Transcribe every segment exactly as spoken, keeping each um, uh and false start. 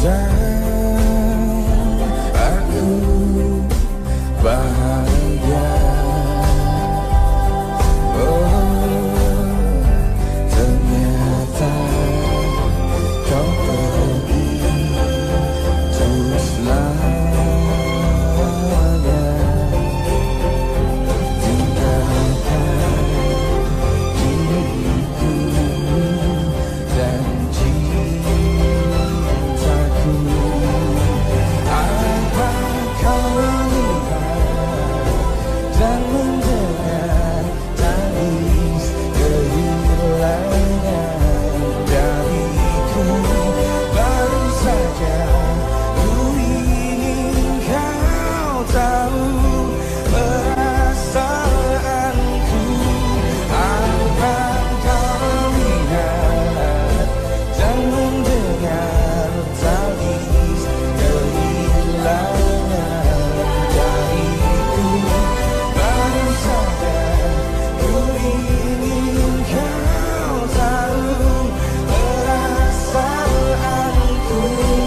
dan aku bahagia. Oh, ternyata kau pergi untuk selamanya, tinggalkan diriku dan cintaku. Apa kau melihat dan mendengar tangis kehilangan dariku? Baru saja ku ingin kau tahu perasaanku. Apa kau melihat dan mendengar tangis kehilangan dariku? Baru saja ku ingin kau tahu perasaanku.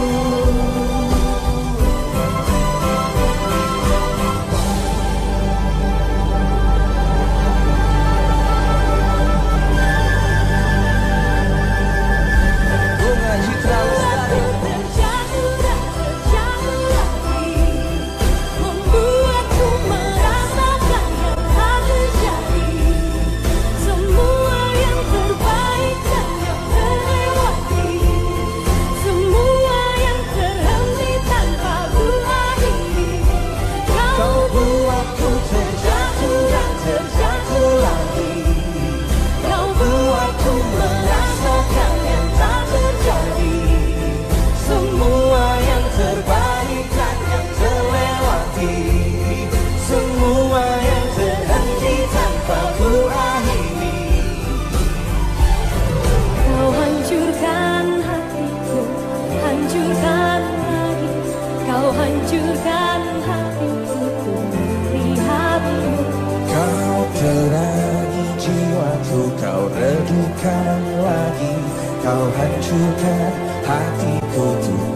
Bunga Citra Lestari. Terjatuh dan terjatuh lagi, membuatku merasakan yang tak terjadi. Semua yang terbaik dan yang terlewati, semua yang terhenti tanpa ku akhiri. Kau buatku terjatuh dan terjatuh lagi, kau buatku merasakan yang tak terjadi. Semua yang terbaik dan yang terlewati, semua yang terhenti tanpa ku akhiri. Kau hancurkan hatiku, hancurkan lagi. Kau hancurkan hatiku untuk melihatmu. Kau terangi jiwaku, kau redukan lagi. Kau hancurkan hatiku tuh